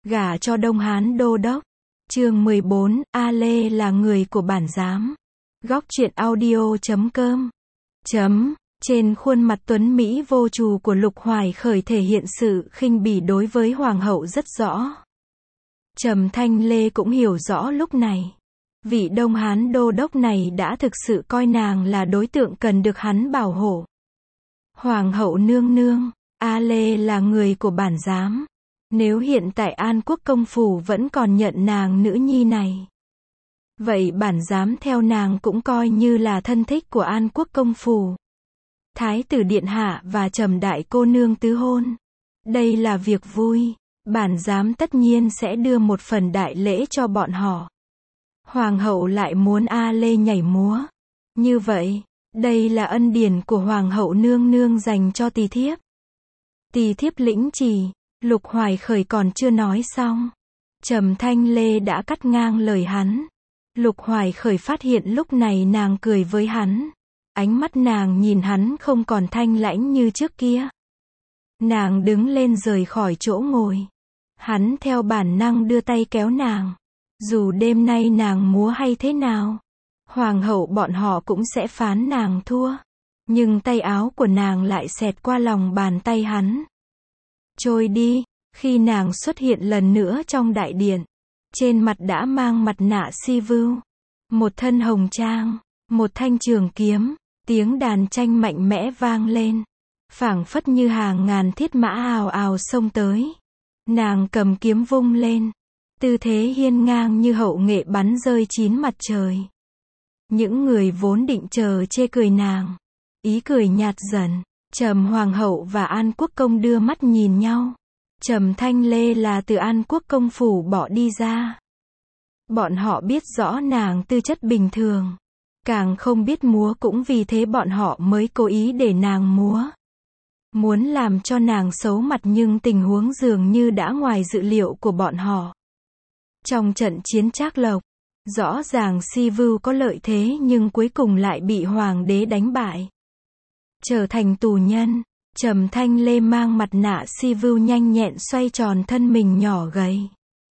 Gả cho Đông Hán Đô Đốc. Chương 14, A Lê là người của bản giám. Góc truyện audio.com. Trên khuôn mặt tuấn Mỹ vô trù của Lục Hoài Khởi thể hiện sự khinh bỉ đối với hoàng hậu rất rõ. Trầm Thanh Lê cũng hiểu rõ lúc này. Vị Đông Hán Đô Đốc này đã thực sự coi nàng là đối tượng cần được hắn bảo hộ. Hoàng hậu nương nương, A Lê là người của bản giám. Nếu hiện tại An Quốc công phủ vẫn còn nhận nàng nữ nhi này, vậy bản giám theo nàng cũng coi như là thân thích của An Quốc công phủ. Thái tử điện hạ và Trầm đại cô nương tứ hôn. Đây là việc vui, bản giám tất nhiên sẽ đưa một phần đại lễ cho bọn họ. Hoàng hậu lại muốn A Lê nhảy múa. Như vậy, đây là ân điển của hoàng hậu nương nương dành cho tỳ thiếp. Tỳ thiếp lĩnh chỉ. Lục Hoài Khởi còn chưa nói xong, Trầm Thanh Lê đã cắt ngang lời hắn. Lục Hoài Khởi phát hiện lúc này nàng cười với hắn. Ánh mắt nàng nhìn hắn không còn thanh lãnh như trước kia. Nàng đứng lên rời khỏi chỗ ngồi. Hắn theo bản năng đưa tay kéo nàng. Dù đêm nay nàng múa hay thế nào, hoàng hậu bọn họ cũng sẽ phán nàng thua. Nhưng tay áo của nàng lại xẹt qua lòng bàn tay hắn. Trôi đi. Khi nàng xuất hiện lần nữa trong đại điện, trên mặt đã mang mặt nạ si vưu, một thân hồng trang, một thanh trường kiếm, tiếng đàn tranh mạnh mẽ vang lên, phảng phất như hàng ngàn thiết mã ào ào xông tới. Nàng cầm kiếm vung lên, tư thế hiên ngang như hậu nghệ bắn rơi chín mặt trời. Những người vốn định chờ chê cười nàng, ý cười nhạt dần. Trầm hoàng hậu và An Quốc công đưa mắt nhìn nhau. Trầm Thanh Lê là từ An Quốc công phủ bỏ đi ra. Bọn họ biết rõ nàng tư chất bình thường, càng không biết múa, cũng vì thế bọn họ mới cố ý để nàng múa. Muốn làm cho nàng xấu mặt, nhưng tình huống dường như đã ngoài dự liệu của bọn họ. Trong trận chiến Trác Lộc, rõ ràng Si Vưu có lợi thế nhưng cuối cùng lại bị hoàng đế đánh bại. Trở thành tù nhân, Trầm Thanh Lê mang mặt nạ si vưu nhanh nhẹn xoay tròn thân mình nhỏ gầy.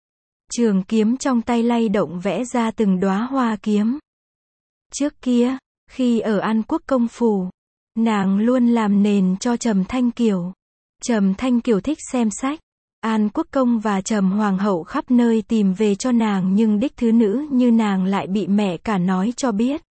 Trường kiếm trong tay lay động vẽ ra từng đóa hoa kiếm. Trước kia, khi ở An Quốc công phủ, nàng luôn làm nền cho Trầm Thanh Kiều. Trầm Thanh Kiều thích xem sách. An Quốc công và Trầm hoàng hậu khắp nơi tìm về cho nàng, nhưng đích thứ nữ như nàng lại bị mẹ cả nói cho biết.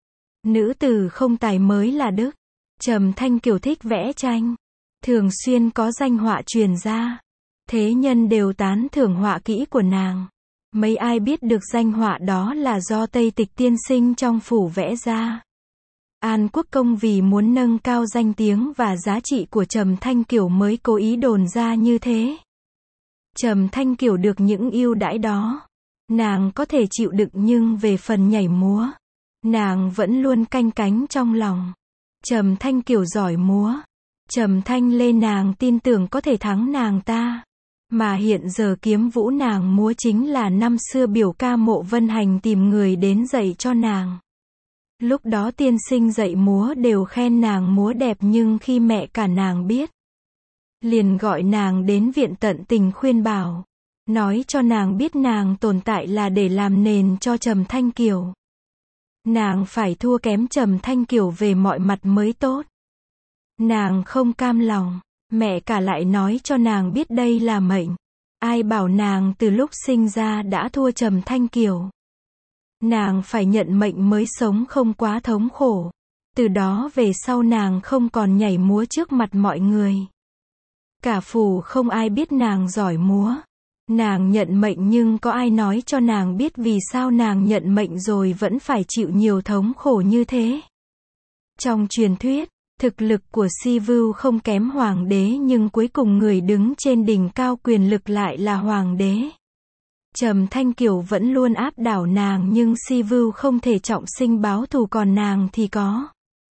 Nữ tử không tài mới là đức. Trầm Thanh Kiều thích vẽ tranh, thường xuyên có danh họa truyền ra. Thế nhân đều tán thưởng họa kỹ của nàng. Mấy ai biết được danh họa đó là do Tây Tịch tiên sinh trong phủ vẽ ra. An Quốc công vì muốn nâng cao danh tiếng và giá trị của Trầm Thanh Kiều mới cố ý đồn ra như thế. Trầm Thanh Kiều được những ưu đãi đó, nàng có thể chịu đựng, nhưng về phần nhảy múa, nàng vẫn luôn canh cánh trong lòng. Trầm Thanh Kiều giỏi múa. Trầm Thanh Lê nàng tin tưởng có thể thắng nàng ta. Mà hiện giờ kiếm vũ nàng múa chính là năm xưa biểu ca Mộ Vân Hành tìm người đến dạy cho nàng. Lúc đó tiên sinh dạy múa đều khen nàng múa đẹp, nhưng khi mẹ cả nàng biết, liền gọi nàng đến viện tận tình khuyên bảo, nói cho nàng biết nàng tồn tại là để làm nền cho Trầm Thanh Kiều. Nàng phải thua kém Trầm Thanh Kiều về mọi mặt mới tốt. Nàng không cam lòng, mẹ cả lại nói cho nàng biết đây là mệnh. Ai bảo nàng từ lúc sinh ra đã thua Trầm Thanh Kiều. Nàng phải nhận mệnh mới sống không quá thống khổ. Từ đó về sau nàng không còn nhảy múa trước mặt mọi người. Cả phủ không ai biết nàng giỏi múa. Nàng nhận mệnh, nhưng có ai nói cho nàng biết vì sao nàng nhận mệnh rồi vẫn phải chịu nhiều thống khổ như thế. Trong truyền thuyết, thực lực của Si Vưu không kém hoàng đế, nhưng cuối cùng người đứng trên đỉnh cao quyền lực lại là hoàng đế. Trầm Thanh Kiều vẫn luôn áp đảo nàng, nhưng Si Vưu không thể trọng sinh báo thù, còn nàng thì có.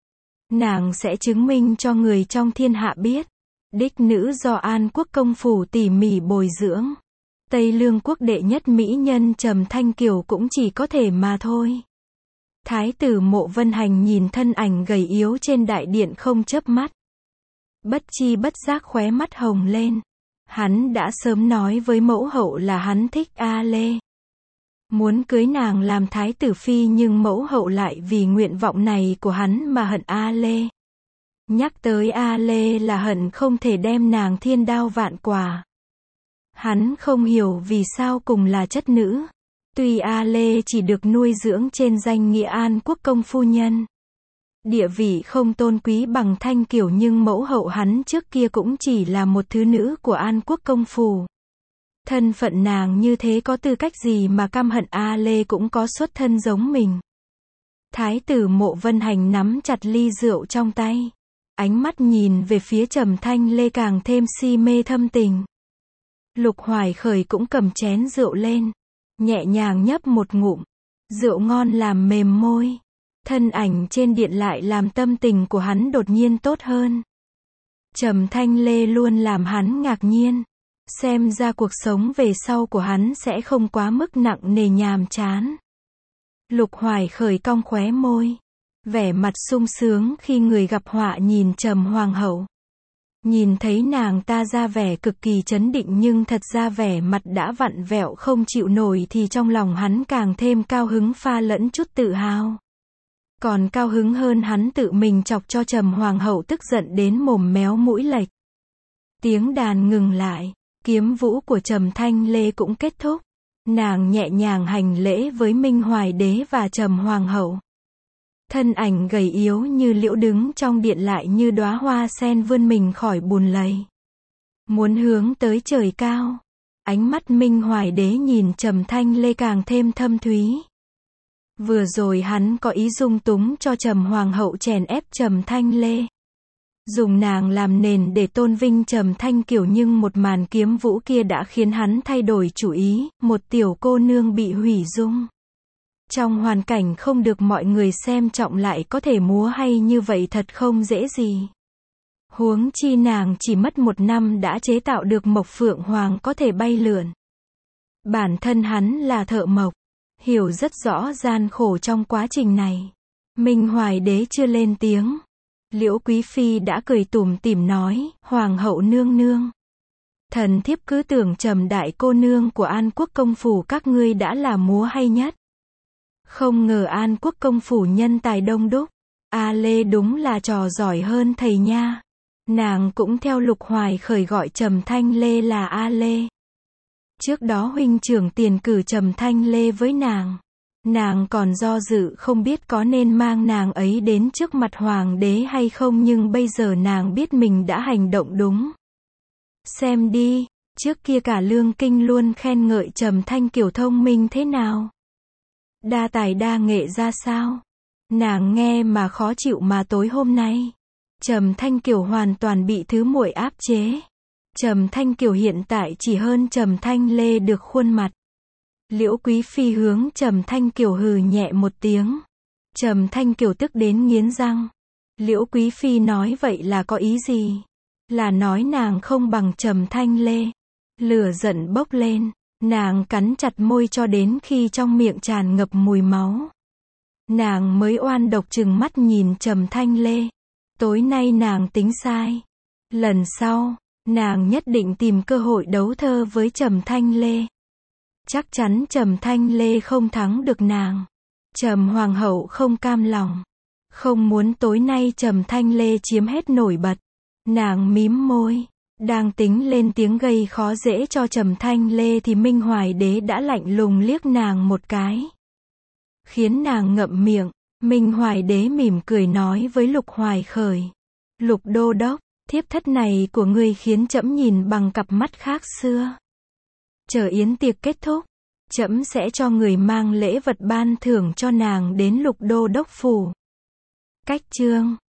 Nàng sẽ chứng minh cho người trong thiên hạ biết, đích nữ do An Quốc công phủ tỉ mỉ bồi dưỡng. Tây Lương quốc đệ nhất mỹ nhân Trầm Thanh Kiều cũng chỉ có thể mà thôi. Thái tử Mộ Vân Hành nhìn thân ảnh gầy yếu trên đại điện không chớp mắt. Bất chi bất giác khóe mắt hồng lên. Hắn đã sớm nói với mẫu hậu là hắn thích A Lê. Muốn cưới nàng làm thái tử phi, nhưng mẫu hậu lại vì nguyện vọng này của hắn mà hận A Lê. Nhắc tới A Lê là hận không thể đem nàng thiên đao vạn quả. Hắn không hiểu vì sao cùng là chất nữ. Tuy A Lê chỉ được nuôi dưỡng trên danh nghĩa An Quốc công phu nhân. Địa vị không tôn quý bằng Thanh Kiều, nhưng mẫu hậu hắn trước kia cũng chỉ là một thứ nữ của An Quốc công phủ. Thân phận nàng như thế có tư cách gì mà căm hận A Lê cũng có xuất thân giống mình. Thái tử Mộ Vân Hành nắm chặt ly rượu trong tay. Ánh mắt nhìn về phía Trầm Thanh Lê càng thêm si mê thâm tình. Lục Hoài Khởi cũng cầm chén rượu lên. Nhẹ nhàng nhấp một ngụm. Rượu ngon làm mềm môi. Thân ảnh trên điện lại làm tâm tình của hắn đột nhiên tốt hơn. Trầm Thanh Lê luôn làm hắn ngạc nhiên. Xem ra cuộc sống về sau của hắn sẽ không quá mức nặng nề nhàm chán. Lục Hoài Khởi cong khóe môi. Vẻ mặt sung sướng khi người gặp họa nhìn Trầm Hoàng hậu. Nhìn thấy nàng ta ra vẻ cực kỳ trấn định nhưng thật ra vẻ mặt đã vặn vẹo không chịu nổi, thì trong lòng hắn càng thêm cao hứng pha lẫn chút tự hào. Còn cao hứng hơn, hắn tự mình chọc cho Trầm Hoàng hậu tức giận đến mồm méo mũi lệch. Tiếng đàn ngừng lại, kiếm vũ của Trầm Thanh Lê cũng kết thúc. Nàng nhẹ nhàng hành lễ với Minh Hoài đế và Trầm Hoàng hậu. Thân ảnh gầy yếu như liễu đứng trong điện lại như đóa hoa sen vươn mình khỏi bùn lầy. Muốn hướng tới trời cao. Ánh mắt Minh Hoài đế nhìn Trầm Thanh Lê càng thêm thâm thúy. Vừa rồi hắn có ý dung túng cho Trầm Hoàng hậu chèn ép Trầm Thanh Lê. Dùng nàng làm nền để tôn vinh Trầm Thanh Kiều, nhưng một màn kiếm vũ kia đã khiến hắn thay đổi chủ ý, một tiểu cô nương bị hủy dung. Trong hoàn cảnh không được mọi người xem trọng lại có thể múa hay như vậy thật không dễ gì. Huống chi nàng chỉ mất 1 năm đã chế tạo được Mộc Phượng Hoàng có thể bay lượn. Bản thân hắn là thợ mộc, hiểu rất rõ gian khổ trong quá trình này. Minh Hoài đế chưa lên tiếng. Liễu Quý Phi đã cười tủm tỉm nói, Hoàng hậu nương nương. Thần thiếp cứ tưởng Trầm đại cô nương của An Quốc công phủ các ngươi đã là múa hay nhất. Không ngờ An Quốc công phủ nhân tài đông đúc. A Lê đúng là trò giỏi hơn thầy nha. Nàng cũng theo Lục Hoài Khởi gọi Trầm Thanh Lê là A Lê. Trước đó huynh trưởng tiền cử Trầm Thanh Lê với nàng. Nàng còn do dự không biết có nên mang nàng ấy đến trước mặt hoàng đế hay không, nhưng bây giờ nàng biết mình đã hành động đúng. Xem đi, trước kia cả Lương Kinh luôn khen ngợi Trầm Thanh Kiều thông minh thế nào. Đa tài đa nghệ ra sao. Nàng nghe mà khó chịu, mà tối hôm nay Trầm Thanh Kiều hoàn toàn bị thứ muội áp chế. Trầm Thanh Kiều hiện tại chỉ hơn Trầm Thanh Lê được khuôn mặt. Liễu Quý Phi hướng Trầm Thanh Kiều hừ nhẹ một tiếng. Trầm Thanh Kiều tức đến nghiến răng. Liễu Quý Phi nói vậy là có ý gì? Là nói nàng không bằng Trầm Thanh Lê. Lửa giận bốc lên. Nàng cắn chặt môi cho đến khi trong miệng tràn ngập mùi máu. Nàng mới oan độc trừng mắt nhìn Trầm Thanh Lê. Tối nay nàng tính sai. Lần sau, nàng nhất định tìm cơ hội đấu thơ với Trầm Thanh Lê. Chắc chắn Trầm Thanh Lê không thắng được nàng. Trầm Hoàng hậu không cam lòng. Không muốn tối nay Trầm Thanh Lê chiếm hết nổi bật. Nàng mím môi. Đang tính lên tiếng gây khó dễ cho Trầm Thanh Lê thì Minh Hoài đế đã lạnh lùng liếc nàng một cái. Khiến nàng ngậm miệng. Minh Hoài đế mỉm cười nói với Lục Hoài Khởi. Lục đô đốc, thiếp thất này của ngươi khiến trẫm nhìn bằng cặp mắt khác xưa. Chờ yến tiệc kết thúc, trẫm sẽ cho người mang lễ vật ban thưởng cho nàng đến Lục đô đốc phủ. Cách chương